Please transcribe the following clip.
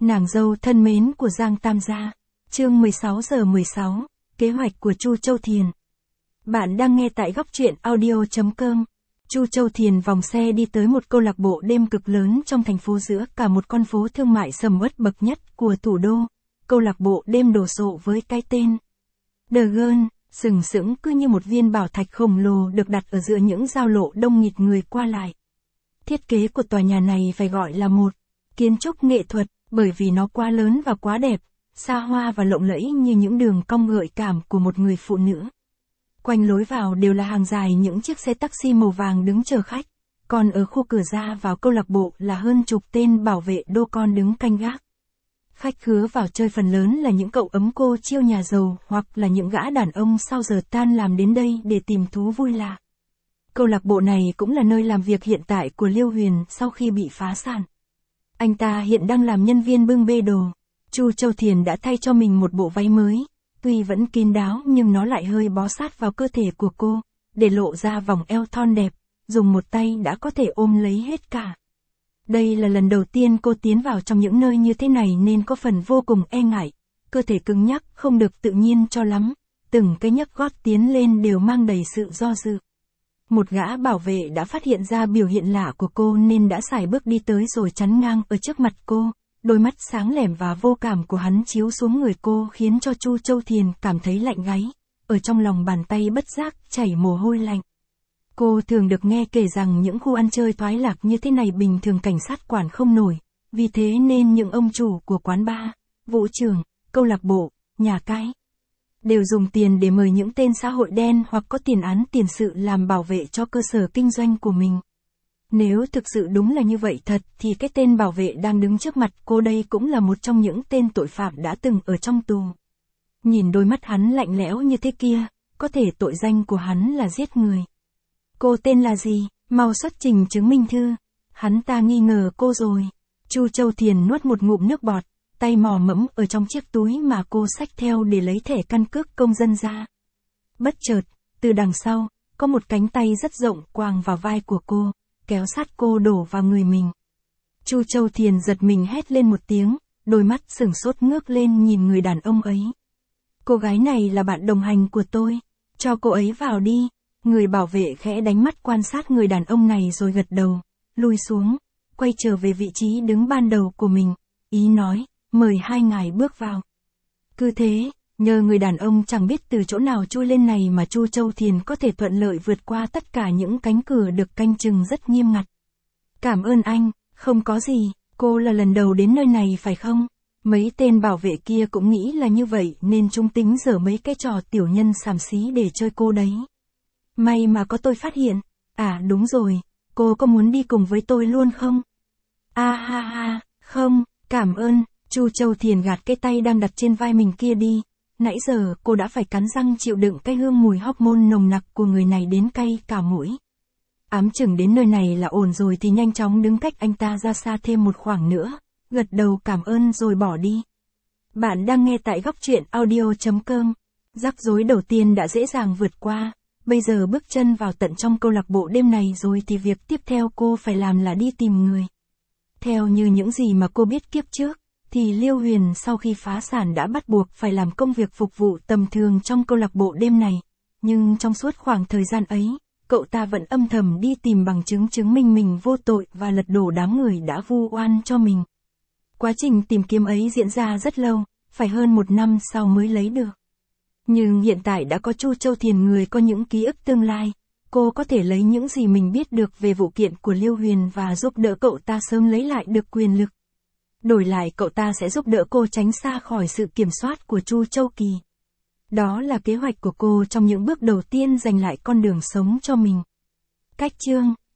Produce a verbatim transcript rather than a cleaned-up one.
Nàng dâu thân mến của Giang Tam Gia. Chương mười sáu giờ mười sáu, kế hoạch của Chu Châu Thiền. Bạn đang nghe tại góc truyện audio chấm com. Chu Châu Thiền vòng xe đi tới một câu lạc bộ đêm cực lớn trong thành phố giữa cả một con phố thương mại sầm uất bậc nhất của thủ đô. Câu lạc bộ đêm đồ sộ với cái tên The Girl, sừng sững cứ như một viên bảo thạch khổng lồ được đặt ở giữa những giao lộ đông nghịt người qua lại. Thiết kế của tòa nhà này phải gọi là một kiến trúc nghệ thuật, bởi vì nó quá lớn và quá đẹp, xa hoa và lộng lẫy như những đường cong gợi cảm của một người phụ nữ. Quanh lối vào đều là hàng dài những chiếc xe taxi màu vàng đứng chờ khách, còn ở khu cửa ra vào câu lạc bộ là hơn chục tên bảo vệ đô con đứng canh gác. Khách khứa vào chơi phần lớn là những cậu ấm cô chiêu nhà giàu hoặc là những gã đàn ông sau giờ tan làm đến đây để tìm thú vui lạ. Câu lạc bộ này cũng là nơi làm việc hiện tại của Liêu Huyền sau khi bị phá sản. Anh ta hiện đang làm nhân viên bưng bê đồ. Chu Châu Thiền đã thay cho mình một bộ váy mới, tuy vẫn kín đáo nhưng nó lại hơi bó sát vào cơ thể của cô, để lộ ra vòng eo thon đẹp, dùng một tay đã có thể ôm lấy hết cả. Đây là lần đầu tiên cô tiến vào trong những nơi như thế này nên có phần vô cùng e ngại, cơ thể cứng nhắc không được tự nhiên cho lắm, từng cái nhấc gót tiến lên đều mang đầy sự do dự. Một gã bảo vệ đã phát hiện ra biểu hiện lạ của cô nên đã sải bước đi tới rồi chắn ngang ở trước mặt cô, đôi mắt sáng lẻm và vô cảm của hắn chiếu xuống người cô khiến cho Chu Châu Thiền cảm thấy lạnh gáy, ở trong lòng bàn tay bất giác chảy mồ hôi lạnh. Cô thường được nghe kể rằng những khu ăn chơi thoái lạc như thế này bình thường cảnh sát quản không nổi, vì thế nên những ông chủ của quán bar, vũ trường, câu lạc bộ, nhà cái đều dùng tiền để mời những tên xã hội đen hoặc có tiền án tiền sự làm bảo vệ cho cơ sở kinh doanh của mình. Nếu thực sự đúng là như vậy thật thì cái tên bảo vệ đang đứng trước mặt cô đây cũng là một trong những tên tội phạm đã từng ở trong tù. Nhìn đôi mắt hắn lạnh lẽo như thế kia, có thể tội danh của hắn là giết người. Cô tên là gì? Mau xuất trình chứng minh thư. Hắn ta nghi ngờ cô rồi. Chu Châu Thiền nuốt một ngụm nước bọt, tay mò mẫm ở trong chiếc túi mà cô xách theo để lấy thẻ căn cước công dân ra. Bất chợt, từ đằng sau, có một cánh tay rất rộng quàng vào vai của cô, kéo sát cô đổ vào người mình. Chu Châu Thiền giật mình hét lên một tiếng, đôi mắt sửng sốt ngước lên nhìn người đàn ông ấy. Cô gái này là bạn đồng hành của tôi, cho cô ấy vào đi. Người bảo vệ khẽ đánh mắt quan sát người đàn ông này rồi gật đầu, lui xuống, quay trở về vị trí đứng ban đầu của mình, ý nói, mời hai ngài bước vào. Cứ thế, nhờ người đàn ông chẳng biết từ chỗ nào chui lên này mà Chu Châu Thiền có thể thuận lợi vượt qua tất cả những cánh cửa được canh chừng rất nghiêm ngặt. Cảm ơn anh, không có gì, cô là lần đầu đến nơi này phải không? Mấy tên bảo vệ kia cũng nghĩ là như vậy nên chúng tính dở mấy cái trò tiểu nhân xàm xí để chơi cô đấy. May mà có tôi phát hiện. À đúng rồi, cô có muốn đi cùng với tôi luôn không? A à, ha ha, không, cảm ơn. Chu Châu Thiền gạt cái tay đang đặt trên vai mình kia đi. Nãy giờ cô đã phải cắn răng chịu đựng cái hương mùi hormone nồng nặc của người này đến cay cả mũi. Ám chừng đến nơi này là ổn rồi thì nhanh chóng đứng cách anh ta ra xa thêm một khoảng nữa, gật đầu cảm ơn rồi bỏ đi. Bạn đang nghe tại góc truyện audio chấm com. Rắc rối đầu tiên đã dễ dàng vượt qua. Bây giờ bước chân vào tận trong câu lạc bộ đêm này rồi thì việc tiếp theo cô phải làm là đi tìm người. Theo như những gì mà cô biết kiếp trước, thì Liêu Huyền sau khi phá sản đã bắt buộc phải làm công việc phục vụ tầm thường trong câu lạc bộ đêm này. Nhưng trong suốt khoảng thời gian ấy, cậu ta vẫn âm thầm đi tìm bằng chứng chứng minh mình vô tội và lật đổ đám người đã vu oan cho mình. Quá trình tìm kiếm ấy diễn ra rất lâu, phải hơn một năm sau mới lấy được. Nhưng hiện tại đã có Chu Châu Thiền người có những ký ức tương lai, cô có thể lấy những gì mình biết được về vụ kiện của Liêu Huyền và giúp đỡ cậu ta sớm lấy lại được quyền lực. Đổi lại cậu ta sẽ giúp đỡ cô tránh xa khỏi sự kiểm soát của Chu Châu Kỳ. Đó là kế hoạch của cô trong những bước đầu tiên giành lại con đường sống cho mình. Cách chương